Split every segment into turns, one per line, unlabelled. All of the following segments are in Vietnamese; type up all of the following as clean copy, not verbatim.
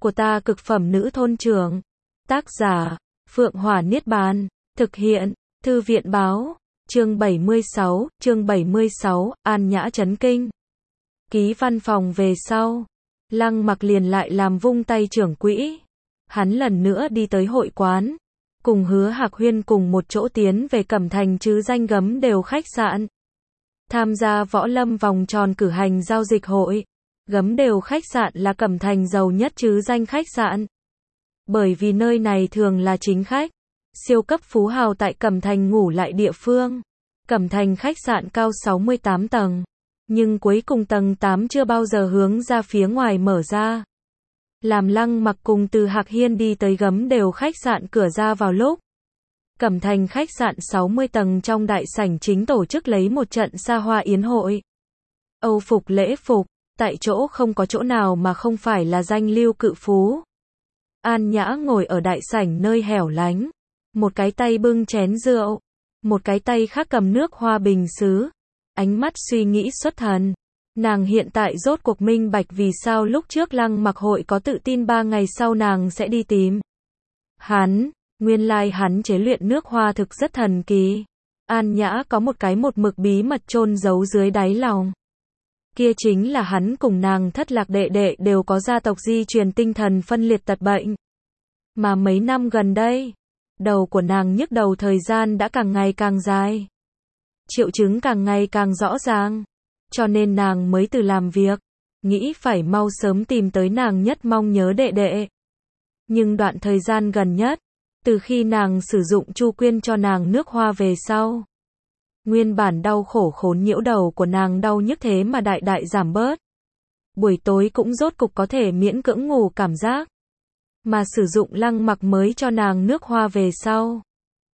của ta cực phẩm nữ thôn trưởng. Tác giả, Phượng Hỏa Niết Bàn. Thực hiện, Thư viện Báo. Chương 76, An Nhã chấn kinh. Ký văn phòng về sau, Lăng Mặc liền lại làm vung tay trưởng quỹ. Hắn lần nữa đi tới hội quán, cùng Hứa Hạc Huyên cùng một chỗ tiến về Cẩm Thành chứ danh Gấm Đều khách sạn. Tham gia võ lâm vòng tròn cử hành giao dịch hội. Gấm Đều khách sạn là Cẩm Thành giàu nhất chứ danh khách sạn. Bởi vì nơi này thường là chính khách, siêu cấp phú hào tại Cẩm Thành ngủ lại địa phương. Cẩm Thành khách sạn cao 68 tầng, nhưng cuối cùng tầng 8 chưa bao giờ hướng ra phía ngoài mở ra. Làm Lăng Mặc cùng Từ Hạc Hiên đi tới Gấm Đều khách sạn cửa ra vào lúc Cẩm Thành khách sạn 60 tầng trong đại sảnh chính tổ chức lấy một trận xa hoa yến hội. Âu phục lễ phục, tại chỗ không có chỗ nào mà không phải là danh lưu cự phú. An Nhã ngồi ở đại sảnh nơi hẻo lánh, một cái tay bưng chén rượu, một cái tay khác cầm nước hoa bình sứ, ánh mắt suy nghĩ xuất thần. Nàng hiện tại rốt cuộc minh bạch vì sao lúc trước Lăng Mặc hội có tự tin 3 ngày sau nàng sẽ đi tìm hắn, nguyên lai hắn chế luyện nước hoa thực rất thần kỳ. An Nhã có một cái một mực bí mật chôn giấu dưới đáy lòng. Kia chính là hắn cùng nàng thất lạc đệ đệ đều có gia tộc di truyền tinh thần phân liệt tật bệnh. Mà mấy năm gần đây, đầu của nàng nhức đầu thời gian đã càng ngày càng dài. Triệu chứng càng ngày càng rõ ràng. Cho nên nàng mới từ làm việc, nghĩ phải mau sớm tìm tới nàng nhất mong nhớ đệ đệ. Nhưng đoạn thời gian gần nhất, từ khi nàng sử dụng Chu Quyên cho nàng nước hoa về sau, nguyên bản đau khổ khốn nhiễu đầu của nàng đau nhức thế mà đại đại giảm bớt. Buổi tối cũng rốt cục có thể miễn cưỡng ngủ cảm giác. Mà sử dụng Lăng Mặc mới cho nàng nước hoa về sau.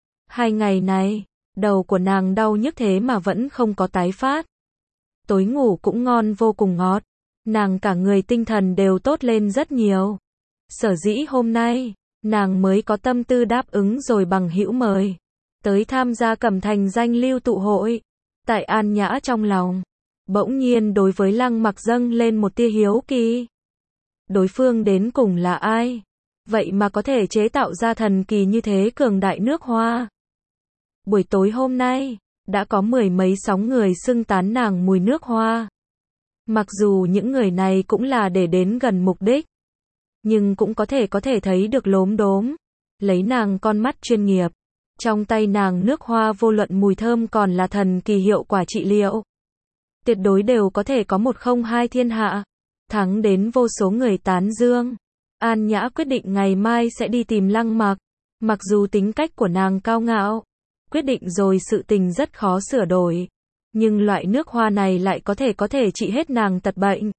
2 ngày này, đầu của nàng đau nhức thế mà vẫn không có tái phát. Tối ngủ cũng ngon vô cùng ngọt. Nàng cả người tinh thần đều tốt lên rất nhiều. Sở dĩ hôm nay, nàng mới có tâm tư đáp ứng rồi bằng hữu mời tới tham gia Cẩm Thành danh lưu tụ hội. Tại An Nhã trong lòng, bỗng nhiên đối với Lăng Mặc dâng lên một tia hiếu kỳ. Đối phương đến cùng là ai? Vậy mà có thể chế tạo ra thần kỳ như thế cường đại nước hoa. Buổi tối hôm nay, đã có 10 mấy sóng người xưng tán nàng mùi nước hoa. Mặc dù những người này cũng là để đến gần mục đích, nhưng cũng có thể thấy được lốm đốm. Lấy nàng con mắt chuyên nghiệp, trong tay nàng nước hoa vô luận mùi thơm còn là thần kỳ hiệu quả trị liệu. Tuyệt đối đều có thể có 102 thiên hạ, thắng đến vô số người tán dương. An Nhã quyết định ngày mai sẽ đi tìm Lăng Mặc. Mặc dù tính cách của nàng cao ngạo, quyết định rồi sự tình rất khó sửa đổi. Nhưng loại nước hoa này lại có thể trị hết nàng tật bệnh.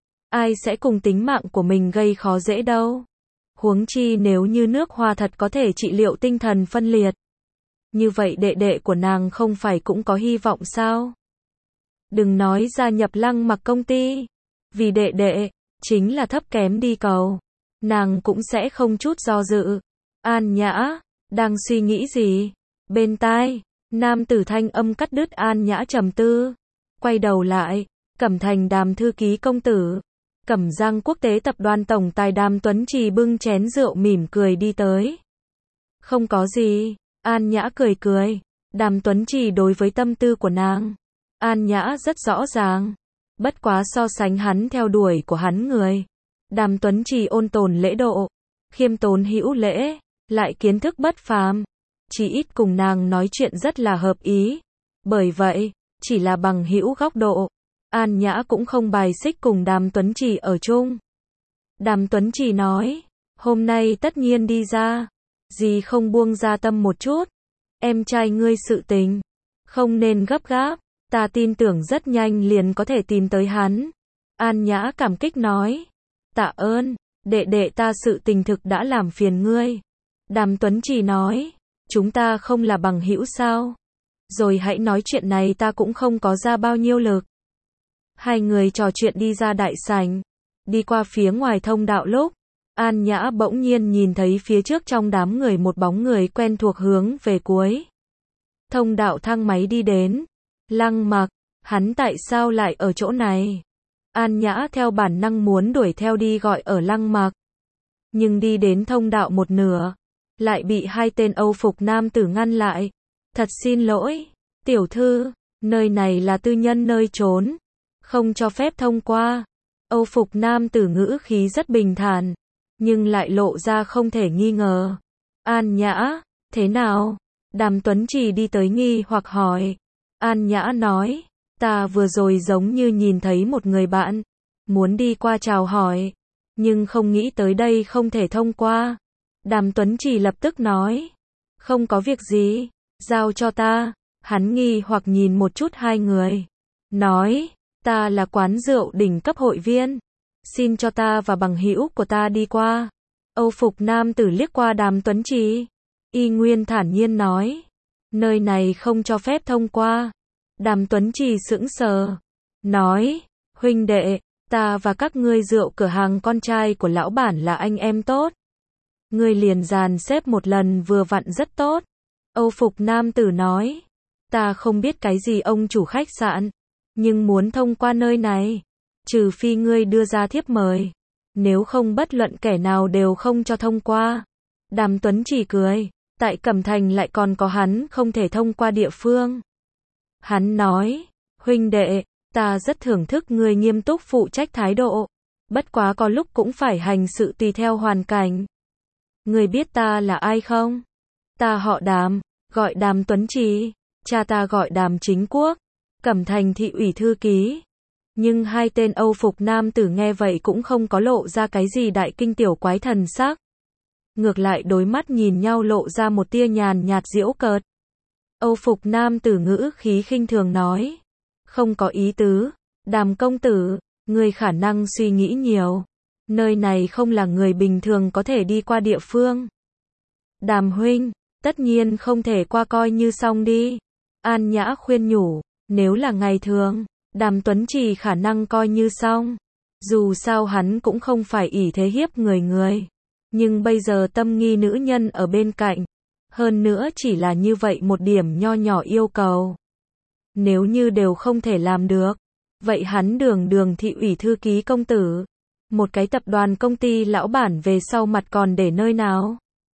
Ai sẽ cùng tính mạng của mình gây khó dễ đâu. Huống chi nếu như nước hoa thật có thể trị liệu tinh thần phân liệt. Như vậy đệ đệ của nàng không phải cũng có hy vọng sao? Đừng nói gia nhập Lăng Mặc công ty. Vì đệ đệ, chính là thấp kém đi cầu. Nàng cũng sẽ không chút do dự. An Nhã, đang suy nghĩ gì? Bên tai, nam tử thanh âm cắt đứt An Nhã trầm tư. Quay đầu lại, Cẩm Thành Đàm thư ký công tử, Cẩm Giang Quốc tế tập đoàn tổng tài Đàm Tuấn Trì bưng chén rượu mỉm cười đi tới. Không có gì, An Nhã cười cười. Đàm Tuấn Trì đối với tâm tư của nàng, An Nhã rất rõ ràng. Bất quá so sánh hắn theo đuổi của hắn người, Đàm Tuấn Trì ôn tồn lễ độ, khiêm tốn hữu lễ, lại kiến thức bất phàm. Chỉ ít cùng nàng nói chuyện rất là hợp ý. Bởi vậy, chỉ là bằng hữu góc độ, An Nhã cũng không bài xích cùng Đàm Tuấn Trì ở chung. Đàm Tuấn Trì nói, hôm nay tất nhiên đi ra, gì không buông ra tâm một chút. Em trai ngươi sự tình, không nên gấp gáp, ta tin tưởng rất nhanh liền có thể tìm tới hắn. An Nhã cảm kích nói, tạ ơn, đệ đệ ta sự tình thực đã làm phiền ngươi. Đàm Tuấn Trì nói, chúng ta không là bằng hữu sao? Rồi hãy nói chuyện này ta cũng không có ra bao nhiêu lực. Hai người trò chuyện đi ra đại sảnh, đi qua phía ngoài thông đạo lúc, An Nhã bỗng nhiên nhìn thấy phía trước trong đám người một bóng người quen thuộc hướng về cuối thông đạo thang máy đi đến. Lăng Mặc, hắn tại sao lại ở chỗ này? An Nhã theo bản năng muốn đuổi theo đi gọi ở Lăng Mặc. nhưng đi đến thông đạo một nửa, lại bị hai tên Âu phục nam tử ngăn lại. Thật xin lỗi, tiểu thư, nơi này là tư nhân nơi trốn, không cho phép thông qua. Âu phục nam tử ngữ khí rất bình thản, nhưng lại lộ ra không thể nghi ngờ. An Nhã, thế nào? Đàm Tuấn Trì đi tới nghi hoặc hỏi. An Nhã nói, ta vừa rồi giống như nhìn thấy một người bạn, muốn đi qua chào hỏi, nhưng không nghĩ tới đây không thể thông qua. Đàm Tuấn Trì lập tức nói, không có việc gì, giao cho ta. Hắn nghi hoặc nhìn một chút hai người, nói, ta là quán rượu đỉnh cấp hội viên, xin cho ta và bằng hữu của ta đi qua. Âu phục nam tử liếc qua Đàm Tuấn Trì, y nguyên thản nhiên nói, nơi này không cho phép thông qua. Đàm Tuấn Trì sững sờ, nói, huynh đệ, ta và các ngươi rượu cửa hàng con trai của lão bản là anh em tốt. Ngươi liền dàn xếp một lần vừa vặn rất tốt. Âu phục nam tử nói, ta không biết cái gì ông chủ khách sạn, nhưng muốn thông qua nơi này, trừ phi ngươi đưa ra thiếp mời, nếu không bất luận kẻ nào đều không cho thông qua. Đàm Tuấn Trì cười, tại Cẩm Thành lại còn có hắn không thể thông qua địa phương. Hắn nói, huynh đệ, ta rất thưởng thức ngươi nghiêm túc phụ trách thái độ, bất quá có lúc cũng phải hành sự tùy theo hoàn cảnh. Ngươi biết ta là ai không? Ta họ Đàm, gọi Đàm Tuấn Trì, cha ta gọi Đàm Chính Quốc, Cẩm Thành thị ủy thư ký. Nhưng hai tên Âu phục nam tử nghe vậy cũng không có lộ ra cái gì đại kinh tiểu quái thần sắc. Ngược lại đôi mắt nhìn nhau lộ ra một tia nhàn nhạt giễu cợt. Âu phục nam tử ngữ khí khinh thường nói, không có ý tứ, Đàm công tử, ngươi khả năng suy nghĩ nhiều. Nơi này không là người bình thường có thể đi qua địa phương. Đàm huynh, tất nhiên không thể qua coi như xong đi. An Nhã khuyên nhủ, nếu là ngày thường, Đàm Tuấn Trì khả năng coi như xong. Dù sao hắn cũng không phải ỷ thế hiếp người. Nhưng bây giờ tâm nghi nữ nhân ở bên cạnh. Hơn nữa chỉ là như vậy một điểm nho nhỏ yêu cầu. Nếu như đều không thể làm được, vậy hắn đường thị ủy thư ký công tử. Một cái tập đoàn công ty lão bản về sau mặt còn để nơi nào?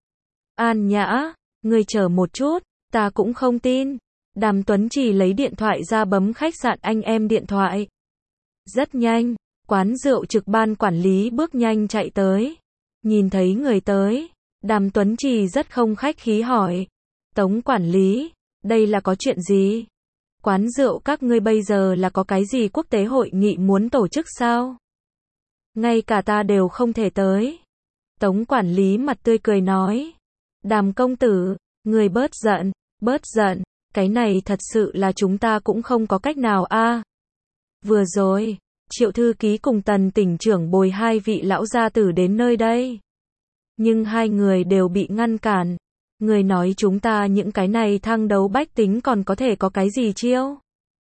An Nhã, ngươi chờ một chút, ta cũng không tin. Đàm Tuấn Trì lấy điện thoại ra bấm khách sạn anh em điện thoại. Rất nhanh, quán rượu trực ban quản lý bước nhanh chạy tới. Nhìn thấy người tới, Đàm Tuấn Trì rất không khách khí hỏi. Tống quản lý, đây là có chuyện gì? Quán rượu các ngươi bây giờ là có cái gì quốc tế hội nghị muốn tổ chức sao? Ngay cả ta đều không thể tới. Tống quản lý mặt tươi cười nói. Đàm công tử, người bớt giận, cái này thật sự là chúng ta cũng không có cách nào a. Vừa rồi, Triệu thư ký cùng Tần tỉnh trưởng bồi hai vị lão gia tử đến nơi đây. Nhưng hai người đều bị ngăn cản. Người nói chúng ta những cái này thăng đấu bách tính còn có thể có cái gì chiêu?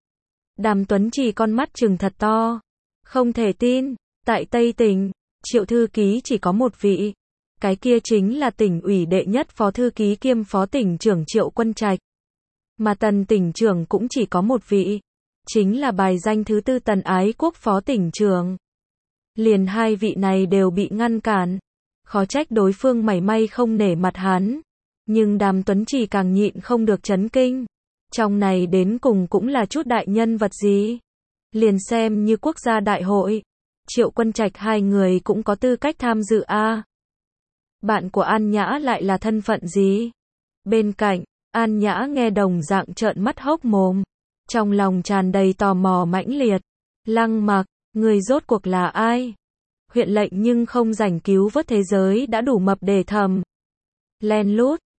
Đàm Tuấn Trì con mắt trừng thật to. Không thể tin, tại Tây tỉnh, Triệu thư ký chỉ có một vị. Cái kia chính là tỉnh ủy đệ nhất phó thư ký kiêm phó tỉnh trưởng Triệu Quân Trạch. Mà Tần tỉnh trưởng cũng chỉ có một vị. Chính là bài danh thứ 4 Tần Ái Quốc phó tỉnh trưởng. Liền hai vị này đều bị ngăn cản. Khó trách đối phương mảy may không nể mặt hắn. Nhưng Đàm Tuấn Trì càng nhịn không được chấn kinh. Trong này đến cùng cũng là chút đại nhân vật gì. Liền xem như quốc gia đại hội. Triệu Quân Trạch hai người cũng có tư cách tham dự a. Bạn của An Nhã lại là thân phận gì? Bên cạnh, An Nhã nghe đồng dạng trợn mắt hốc mồm. Trong lòng tràn đầy tò mò mãnh liệt. Lăng Mặc, người rốt cuộc là ai? Huyện lệnh nhưng không rảnh cứu vớt thế giới đã đủ mập để thầm. Len lút,